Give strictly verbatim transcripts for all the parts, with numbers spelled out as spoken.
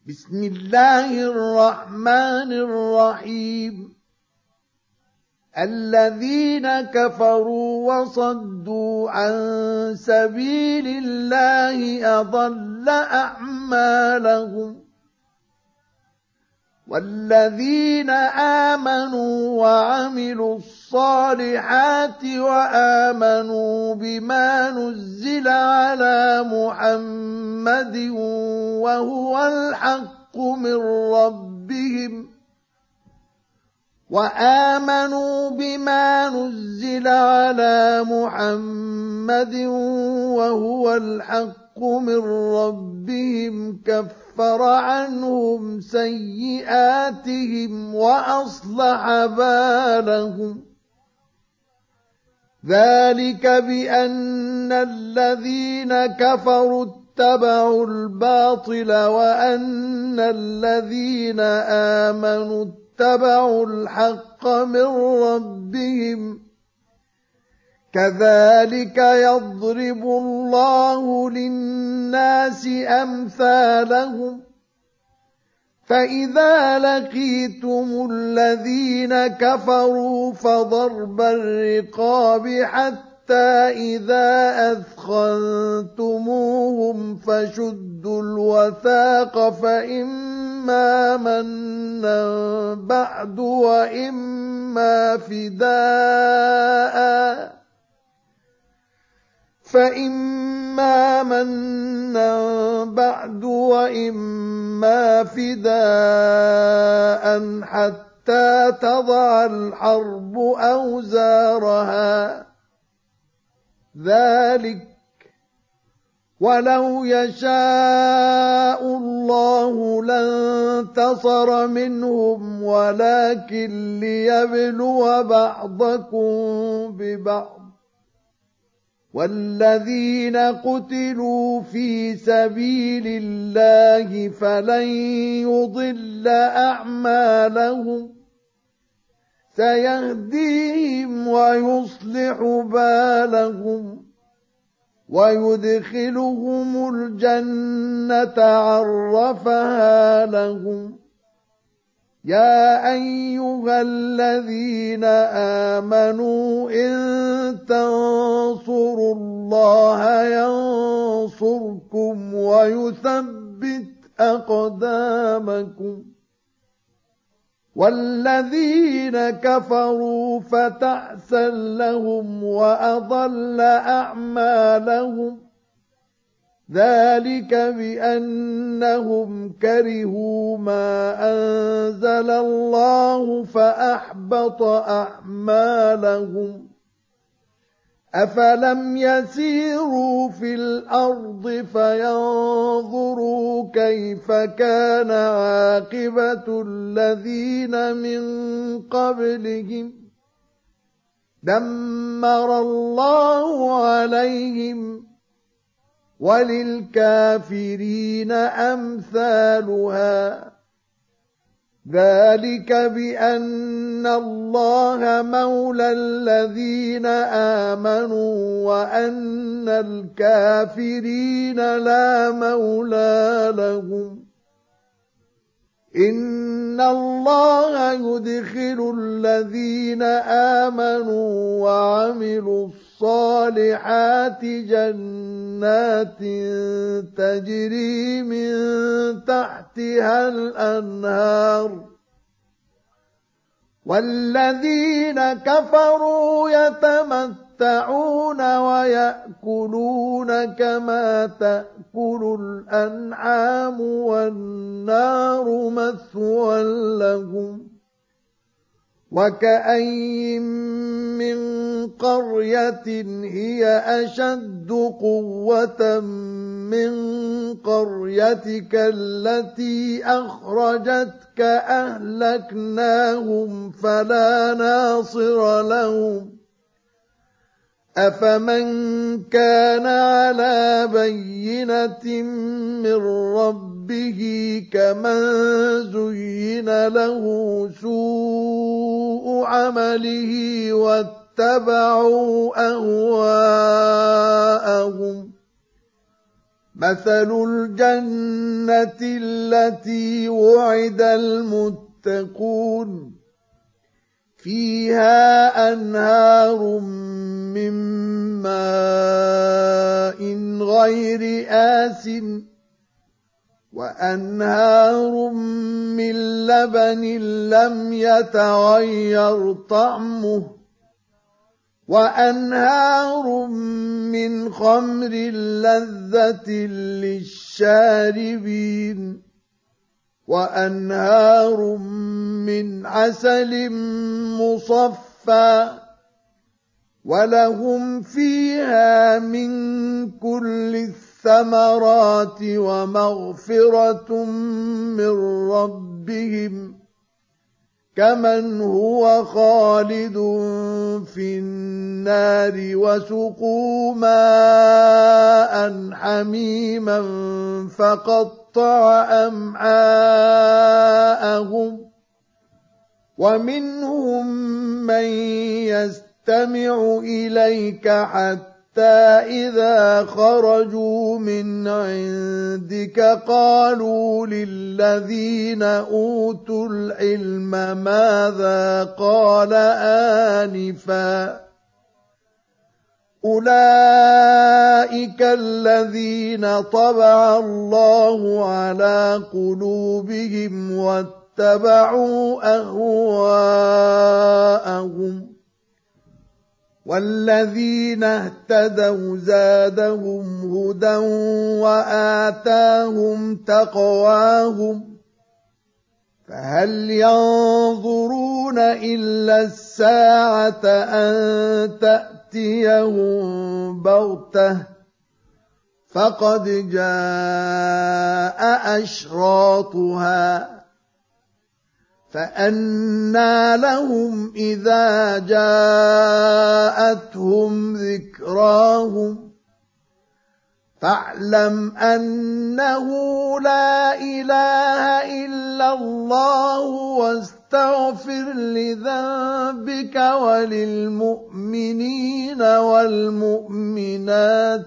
بسم الله الرحمن الرحيم الذين كفروا وصدوا عن سبيل الله أضل أعمالهم والذين آمنوا وعملوا الصالحات وآمنوا بما نزل على محمد وهو الحق من ربهم وآمنوا بما نزل على محمد وهو الحق من ربهم كفر عنهم سيئاتهم وأصلح بالهم ذلك بأن الذين كفروا اتبعوا الباطل وأن الذين آمنوا اتبعوا الحق من ربهم كذلك يضرب الله للناس أمثالهم فإذا لقيتم الذين كفروا فضرب الرقاب حتى إذا أثخنتموهم فشدوا الوثاق فإما منا بعد وإما فداء فإما منا بعد وإما فداء حتى تضع الحرب أوزارها ذلك ولو يشاء الله لانتصر منهم ولكن ليبلو بعضكم ببعض والذين قتلوا في سبيل الله فلن يضل أعمالهم سيهديهم ويصلح بالهم ويدخلهم الجنة عرفها لهم يا أيها الذين آمنوا إن تنصروا الله ينصركم ويثبت أقدامكم والذين كفروا فتعسا لهم وأضل أعمالهم ذلك بأنهم كرهوا ما أنزل الله فأحبط أعمالهم أفلم يسيروا في الأرض فينظروا كيف كان عاقبة الذين من قبلهم دمر الله عليهم وللكافرين أمثالها ذلك بأن الله مولى الذين آمنوا وأن الكافرين لا مولى لهم إن الله يدخل الذين آمنوا وعملوا الصالحات جنات تجري من تحتها الأنهار والذين كفروا يتمتعون ويأكلون كما تأكل الأنعام والنار مثوى لهم وكأين من قرية هي أشد قوة من قريتك التي أخرجتك أهلكناهم فلا ناصر لهم أفمن كان على بينة من ربه كمن زين له سوء عمله واتبعوا أهواءهم مثل الجنة التي وعد المتقون فيها أنهار من ماء غير آسن وأنهار من لبن لم يتغير طعمه وأنهار من خمر لذة للشاربين وأنهار من عسل مصفى ولهم فيها من كل الثمرات ومغفرة من ربهم كمن هو خالد في النار وسقوا ماء حميما فقطع أمعاءهم ومنهم من يستمع إليك حتى إذا خرجوا من عندك قالوا للذين أوتوا العلم ماذا قال آنفا أولئك الذين طبع الله على قلوبهم واتبعوا أهواءهم والذين اهتدوا زادهم هدى وآتاهم تقواهم فهل ينظرون إلا الساعة أن تأتيهم بغتة فقد جاء أشراطها فأنى لهم إذا جاءتهم ذكراهم فاعلم أنه لا إله إلا الله واستغفر لذنبك وللمؤمنين والمؤمنات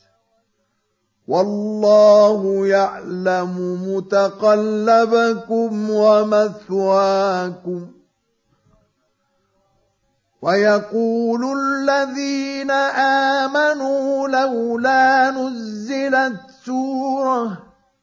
والله يعلم متقلبكم ومثواكم ويقول الذين آمنوا لولا نزلت سورة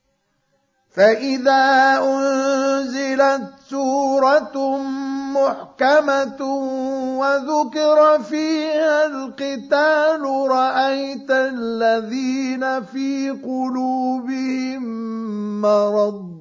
فإذا أنزلت سورة محكمة وذكر فيها القتال رأيت الذين في قلوبهم مرض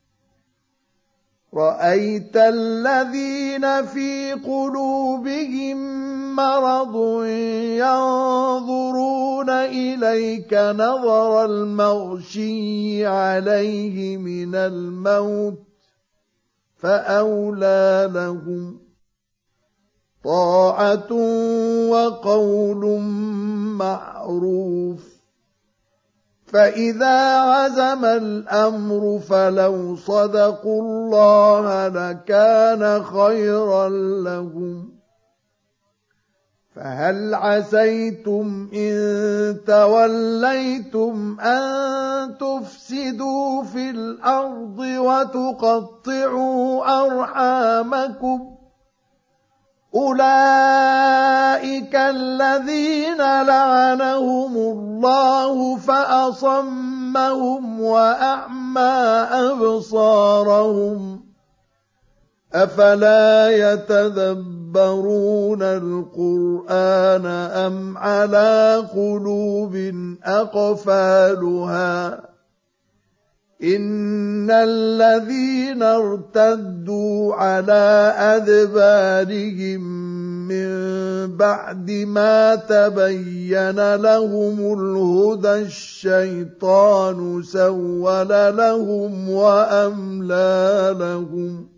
رأيت الذين في قلوبهم مرض ينظرون إليك نظر المغشي عليه من الموت فأولى لهم طاعة وقول معروف فإذا عزم الأمر فلو صدقوا الله لكان خيرا لهم فهل عسيتم إن توليتم أن تفسدوا في الأرض وتقطعوا أرحامكم أولئك الذين لعنهم الله فأصمهم وأعمى أبصارهم أفلا يتدبرون القرآن أم على قلوب أقفالها إن الذين ارتدوا على أدبارهم من بعد ما تبين لهم الهدى الشيطان سول لهم وأملى لهم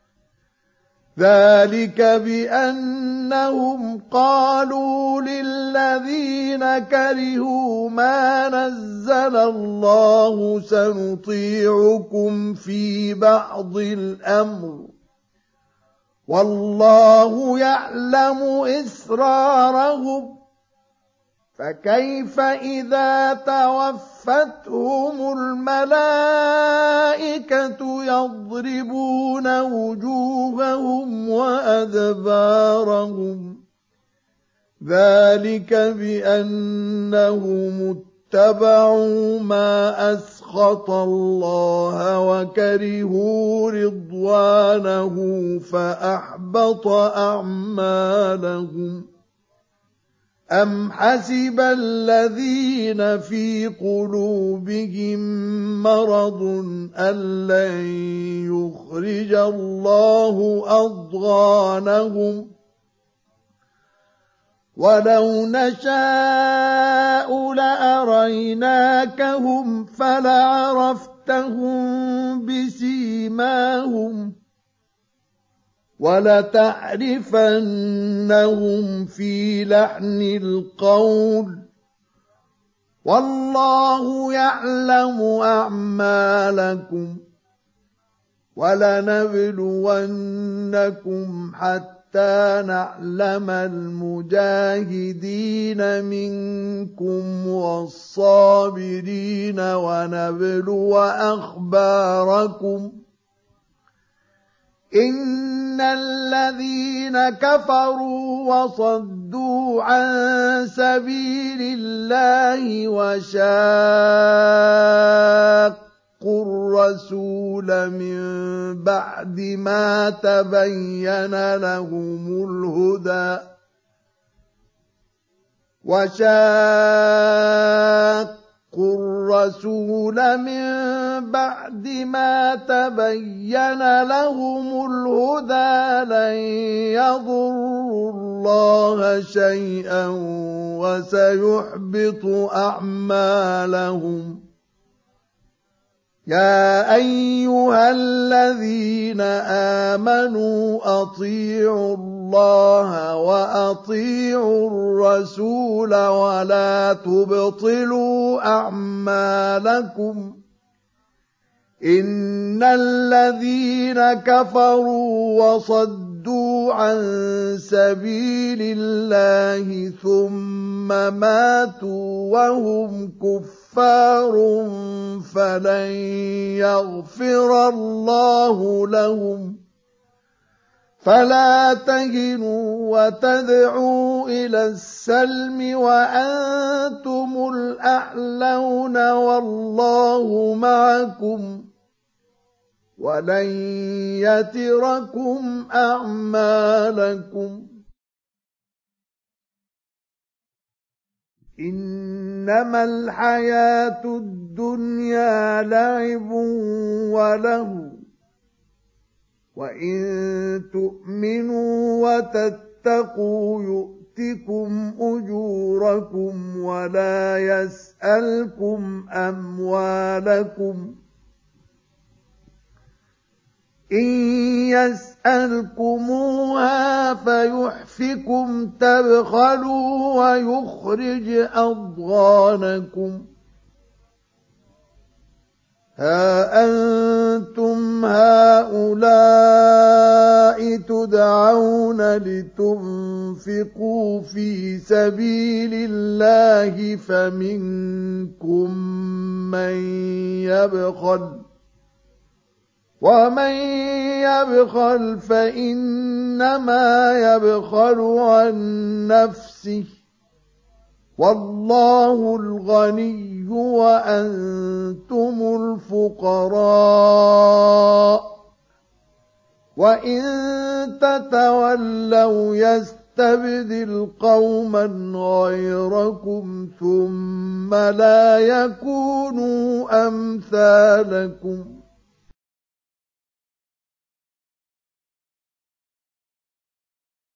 ذلك بأنهم قالوا للذين كرهوا ما نزل الله سنطيعكم في بعض الأمر والله يعلم إسرارهم فكيف إذا توفتهم الملائكة يضربون وجوههم وأدبارهم ذلك بأنهم اتبعوا ما أسخط الله وكرهوا رضوانه فأحبط أعمالهم أم حسب الذين في قلوبهم مرض أن لن يخرج الله أضغانهم ولو نشاء لأريناكهم فلعرفتهم بسيماهم ولتعرفنهم في لحن القول والله يعلم أعمالكم ولنبلونكم حتى نعلم المجاهدين منكم والصابرين ونبلو أخباركم إن الذين كفروا وصدوا عن سبيل الله وشاقوا الرسول من بعد ما تبين لهم الهدى وشاقوا الرسول من بعد ما تبين لهم الهدى لن يضروا الله شيئا وسيحبط أعمالهم يا أيها الذين آمنوا أطيعوا الله وأطيعوا الرسول ولا تبطلوا أعمالكم إن الذين كفروا وصدوا عن سبيل الله ثم ماتوا وهم كفار كفار فلن يغفر الله لهم فلا تهنوا وتدعوا إلى السلم وأنتم الأعلون والله معكم ولن يتركم أعمالكم إنما الحياة الدنيا لعب وله وإن تؤمنوا وتتقوا يؤتكم أجوركم ولا يسألكم أموالكم إن يسألكموها فيحفكم تبخلوا ويخرج أضغانكم ها أنتم هؤلاء تدعون لتنفقوا في سبيل الله فمنكم من يبخل ومن يبخل فإنما يبخل عن نفسه والله الغني وأنتم الفقراء وإن تتولوا يستبدل قوما غيركم ثم لا يكونوا أمثالكم